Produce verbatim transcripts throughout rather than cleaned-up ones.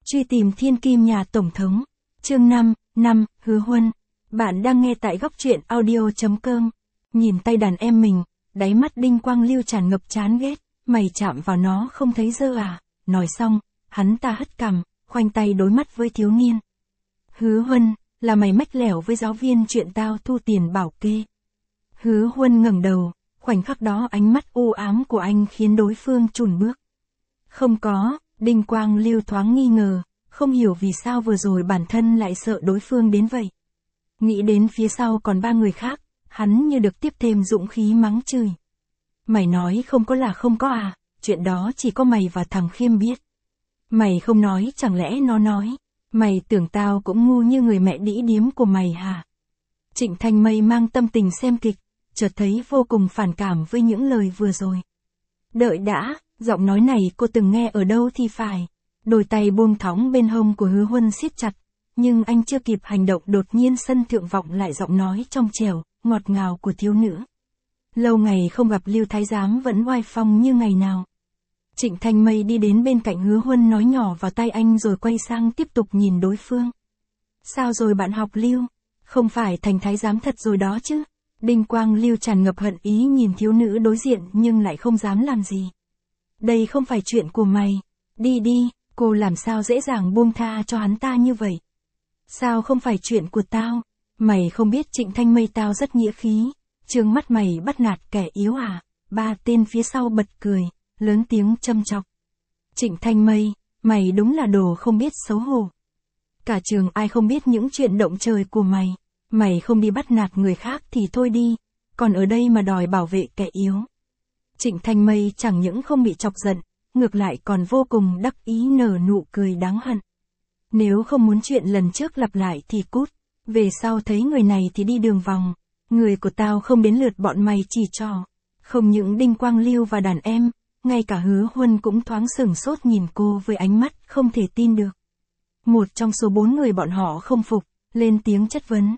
Truy tìm thiên kim nhà Tổng thống. Chương năm, năm, Hứa Huân. Bạn đang nghe tại góc truyện audio.com. Nhìn tay đàn em mình, đáy mắt Đinh Quang Lưu tràn ngập chán ghét. Mày chạm vào nó không thấy dơ à? Nói xong, hắn ta hất cằm, khoanh tay đối mắt với thiếu niên. Hứa Huân, là mày mách lẻo với giáo viên chuyện tao thu tiền bảo kê. Hứa Huân ngẩng đầu, khoảnh khắc đó ánh mắt u ám của anh khiến đối phương chùn bước. Không có, Đinh Quang Lưu thoáng nghi ngờ, không hiểu vì sao vừa rồi bản thân lại sợ đối phương đến vậy. Nghĩ đến phía sau còn ba người khác, hắn như được tiếp thêm dũng khí mắng chửi. Mày nói không có là không có à, chuyện đó chỉ có mày và thằng Khiêm biết. Mày không nói chẳng lẽ nó nói, mày tưởng tao cũng ngu như người mẹ đĩ điếm của mày hả? Trịnh Thanh Mây mang tâm tình xem kịch, chợt thấy vô cùng phản cảm với những lời vừa rồi. Đợi đã, giọng nói này cô từng nghe ở đâu thì phải. Đôi tay buông thõng bên hông của Hứa Huân siết chặt, nhưng anh chưa kịp hành động đột nhiên sân thượng vọng lại giọng nói trong trẻo, ngọt ngào của thiếu nữ. Lâu ngày không gặp Lưu Thái Giám vẫn oai phong như ngày nào. Trịnh Thanh Mây đi đến bên cạnh Hứa Huân nói nhỏ vào tai anh rồi quay sang tiếp tục nhìn đối phương. Sao rồi bạn học Lưu? Không phải thành thái giám thật rồi đó chứ? Đinh Quang Lưu tràn ngập hận ý nhìn thiếu nữ đối diện nhưng lại không dám làm gì. Đây không phải chuyện của mày. Đi đi, cô làm sao dễ dàng buông tha cho hắn ta như vậy? Sao không phải chuyện của tao? Mày không biết Trịnh Thanh Mây tao rất nghĩa khí. Trương mắt mày bắt nạt kẻ yếu à? Ba tên phía sau bật cười, lớn tiếng châm chọc. Trịnh Thanh Mây, mày đúng là đồ không biết xấu hổ. Cả trường ai không biết những chuyện động trời của mày. Mày không đi bắt nạt người khác thì thôi đi, còn ở đây mà đòi bảo vệ kẻ yếu. Trịnh Thanh Mây chẳng những không bị chọc giận, ngược lại còn vô cùng đắc ý nở nụ cười đáng hận. Nếu không muốn chuyện lần trước lặp lại thì cút, về sau thấy người này thì đi đường vòng, người của tao không đến lượt bọn mày chỉ trò. Không những Đinh Quang Lưu và đàn em, ngay cả Hứa Huân cũng thoáng sửng sốt nhìn cô với ánh mắt không thể tin được. Một trong số bốn người bọn họ không phục, lên tiếng chất vấn.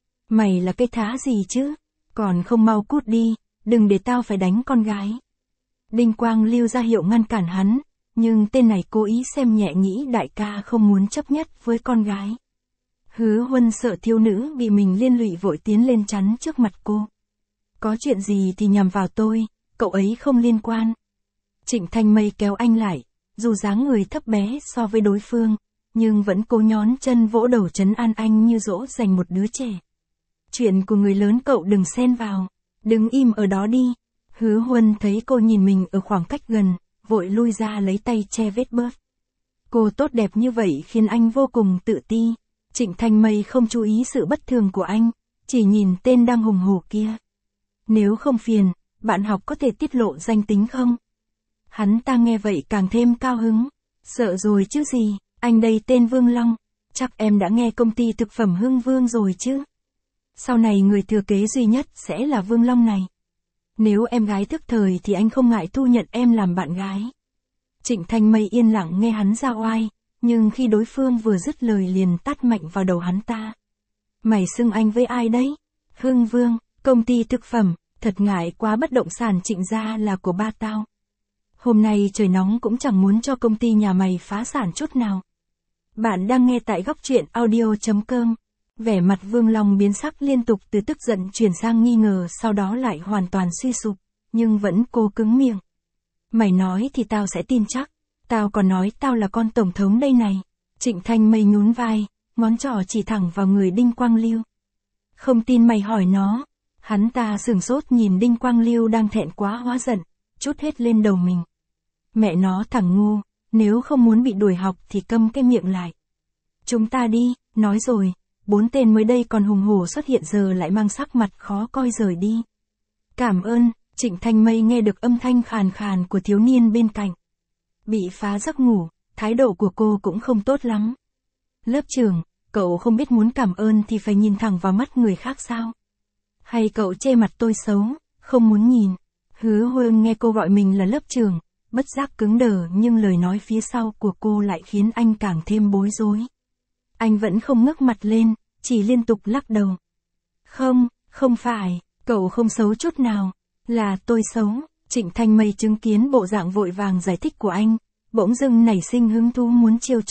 Mày là cái thá gì chứ? Còn không mau cút đi, đừng để tao phải đánh con gái. Đinh Quang Lưu ra hiệu ngăn cản hắn, nhưng tên này cố ý xem nhẹ nghĩ đại ca không muốn chấp nhất với con gái. Hứa Huân sợ thiếu nữ bị mình liên lụy vội tiến lên chắn trước mặt cô. Có chuyện gì thì nhằm vào tôi, cậu ấy không liên quan. Trịnh Thanh Mây kéo anh lại, dù dáng người thấp bé so với đối phương, nhưng vẫn cố nhón chân vỗ đầu trấn an anh như dỗ dành một đứa trẻ. Chuyện của người lớn cậu đừng xen vào, đứng im ở đó đi. Hứa Huân thấy cô nhìn mình ở khoảng cách gần, vội lui ra lấy tay che vết bớt. Cô tốt đẹp như vậy khiến anh vô cùng tự ti. Trịnh Thanh Mây không chú ý sự bất thường của anh, chỉ nhìn tên đang hùng hổ kia. Nếu không phiền, bạn học có thể tiết lộ danh tính không? Hắn ta nghe vậy càng thêm cao hứng. Sợ rồi chứ gì, anh đây tên Vương Long, chắc em đã nghe công ty thực phẩm Hưng Vương rồi chứ? Sau này người thừa kế duy nhất sẽ là Vương Long này. Nếu em gái thức thời thì anh không ngại thu nhận em làm bạn gái. Trịnh Thanh Mây yên lặng nghe hắn ra oai, nhưng khi đối phương vừa dứt lời liền tát mạnh vào đầu hắn ta. Mày xưng anh với ai đấy? Hưng Vương, công ty thực phẩm, thật ngại quá, bất động sản Trịnh gia là của ba tao. Hôm nay trời nóng cũng chẳng muốn cho công ty nhà mày phá sản chút nào. Bạn đang nghe tại góc truyện audio.com. Vẻ mặt Vương Long biến sắc liên tục từ tức giận chuyển sang nghi ngờ sau đó lại hoàn toàn suy sụp, nhưng vẫn cố cứng miệng. Mày nói thì tao sẽ tin chắc, tao còn nói tao là con tổng thống đây này. Trịnh Thanh Mây nhún vai, ngón trỏ chỉ thẳng vào người Đinh Quang Lưu. Không tin mày hỏi nó. Hắn ta sửng sốt nhìn Đinh Quang Lưu đang thẹn quá hóa giận, trút hết lên đầu mình. Mẹ nó thằng ngu, nếu không muốn bị đuổi học thì câm cái miệng lại. Chúng ta đi, nói rồi. Bốn tên mới đây còn hùng hổ xuất hiện giờ lại mang sắc mặt khó coi rời đi. Cảm ơn. Trịnh Thanh Mây nghe được âm thanh khàn khàn của thiếu niên bên cạnh. Bị phá giấc ngủ, thái độ của cô cũng không tốt lắm. Lớp trưởng, cậu không biết muốn cảm ơn thì phải nhìn thẳng vào mắt người khác sao? Hay cậu chê mặt tôi xấu, không muốn nhìn? Hứa Huân nghe cô gọi mình là lớp trưởng, bất giác cứng đờ nhưng lời nói phía sau của cô lại khiến anh càng thêm bối rối. Anh vẫn không ngước mặt lên, chỉ liên tục lắc đầu. Không, không phải, cậu không xấu chút nào, là tôi xấu. Trịnh Thanh Mây chứng kiến bộ dạng vội vàng giải thích của anh, bỗng dưng nảy sinh hứng thú muốn trêu chọc,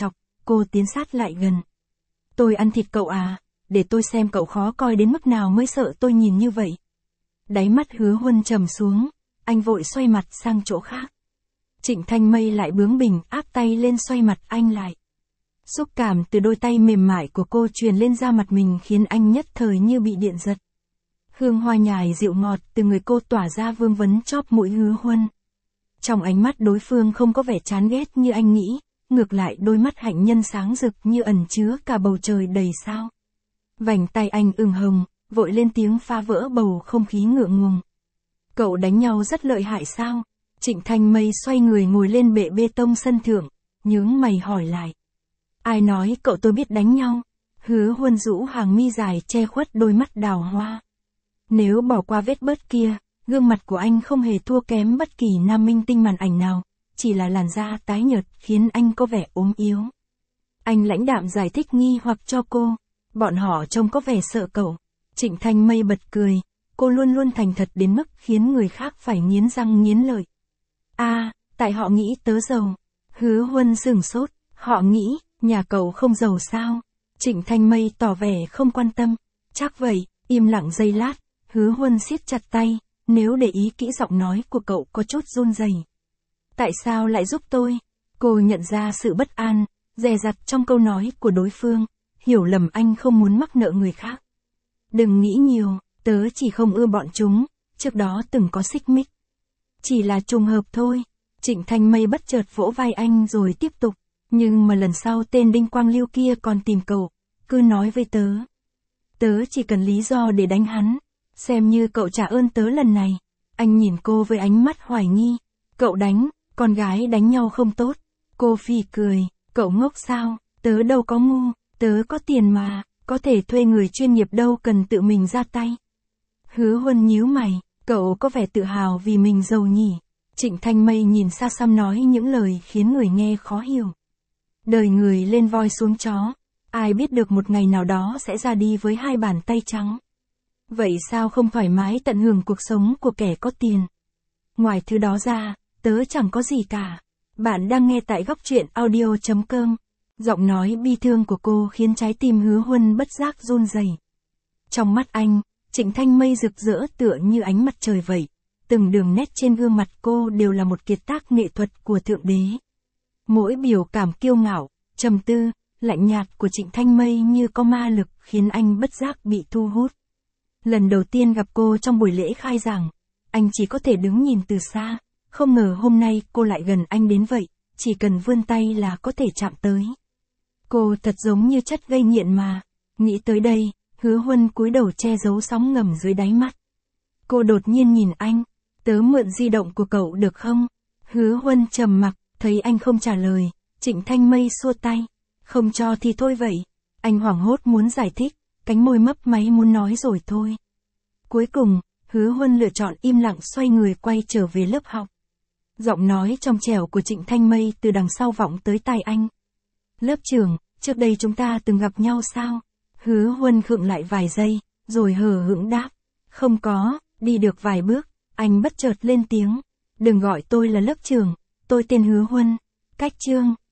cô tiến sát lại gần. Tôi ăn thịt cậu à, để tôi xem cậu khó coi đến mức nào mới sợ tôi nhìn như vậy. Đáy mắt Hứa Huân trầm xuống, anh vội xoay mặt sang chỗ khác. Trịnh Thanh Mây lại bướng bỉnh áp tay lên xoay mặt anh lại. Xúc cảm từ đôi tay mềm mại của cô truyền lên da mặt mình khiến anh nhất thời như bị điện giật. Hương hoa nhài dịu ngọt từ người cô tỏa ra vương vấn chóp mũi Hứa Huân. Trong ánh mắt đối phương không có vẻ chán ghét như anh nghĩ, ngược lại đôi mắt hạnh nhân sáng rực như ẩn chứa cả bầu trời đầy sao. Vành tay anh ửng hồng, vội lên tiếng phá vỡ bầu không khí ngượng ngùng. Cậu đánh nhau rất lợi hại sao? Trịnh Thanh Mây xoay người ngồi lên bệ bê tông sân thượng, nhướng mày hỏi lại. Ai nói cậu tôi biết đánh nhau? Hứa Huân rũ hàng mi dài che khuất đôi mắt đào hoa. Nếu bỏ qua vết bớt kia, gương mặt của anh không hề thua kém bất kỳ nam minh tinh màn ảnh nào, chỉ là làn da tái nhợt khiến anh có vẻ ốm yếu. Anh lãnh đạm giải thích nghi hoặc cho cô, bọn họ trông có vẻ sợ cậu. Trịnh Thanh Mây bật cười, cô luôn luôn thành thật đến mức khiến người khác phải nghiến răng nghiến lợi. À, tại họ nghĩ tớ giàu. Hứa Huân sửng sốt, họ nghĩ, nhà cậu không giàu sao? Trịnh Thanh Mây tỏ vẻ không quan tâm. Chắc vậy, im lặng giây lát, Hứa Huân siết chặt tay, nếu để ý kỹ giọng nói của cậu có chút run rẩy. Tại sao lại giúp tôi? Cô nhận ra sự bất an, dè dặt trong câu nói của đối phương, hiểu lầm anh không muốn mắc nợ người khác. Đừng nghĩ nhiều, tớ chỉ không ưa bọn chúng, trước đó từng có xích mích. Chỉ là trùng hợp thôi. Trịnh Thanh Mây bất chợt vỗ vai anh rồi tiếp tục. Nhưng mà lần sau tên Đinh Quang Lưu kia còn tìm cậu, cứ nói với tớ. Tớ chỉ cần lý do để đánh hắn, xem như cậu trả ơn tớ lần này. Anh nhìn cô với ánh mắt hoài nghi. Cậu đánh, con gái đánh nhau không tốt. Cô phì cười, cậu ngốc sao, tớ đâu có ngu, tớ có tiền mà, có thể thuê người chuyên nghiệp đâu cần tự mình ra tay. Hứa Huân nhíu mày, cậu có vẻ tự hào vì mình giàu nhỉ. Trịnh Thanh Mây nhìn xa xăm nói những lời khiến người nghe khó hiểu. Đời người lên voi xuống chó, ai biết được một ngày nào đó sẽ ra đi với hai bàn tay trắng. Vậy sao không thoải mái tận hưởng cuộc sống của kẻ có tiền? Ngoài thứ đó ra, tớ chẳng có gì cả. Bạn đang nghe tại góc truyện audio chấm com. Giọng nói bi thương của cô khiến trái tim Hứa Huân bất giác run rẩy. Trong mắt anh, Trịnh Thanh Mây rực rỡ tựa như ánh mặt trời vậy. Từng đường nét trên gương mặt cô đều là một kiệt tác nghệ thuật của Thượng Đế. Mỗi biểu cảm kiêu ngạo, trầm tư, lạnh nhạt của Trịnh Thanh Mây như có ma lực khiến anh bất giác bị thu hút. Lần đầu tiên gặp cô trong buổi lễ khai giảng, anh chỉ có thể đứng nhìn từ xa, không ngờ hôm nay cô lại gần anh đến vậy, chỉ cần vươn tay là có thể chạm tới. Cô thật giống như chất gây nghiện mà. Nghĩ tới đây, Hứa Huân cúi đầu che giấu sóng ngầm dưới đáy mắt. Cô đột nhiên nhìn anh, tớ mượn di động của cậu được không? Hứa Huân trầm mặc, thấy anh không trả lời, Trịnh Thanh Mây xua tay. Không cho thì thôi vậy. Anh hoảng hốt muốn giải thích, cánh môi mấp máy muốn nói rồi thôi. Cuối cùng, Hứa Huân lựa chọn im lặng xoay người quay trở về lớp học. Giọng nói trong trẻo của Trịnh Thanh Mây từ đằng sau vọng tới tai anh. Lớp trưởng, trước đây chúng ta từng gặp nhau sao? Hứa Huân khựng lại vài giây, rồi hờ hững đáp. Không có, đi được vài bước, anh bất chợt lên tiếng. Đừng gọi tôi là lớp trưởng, tôi tên Hứa Huân. Cách chương.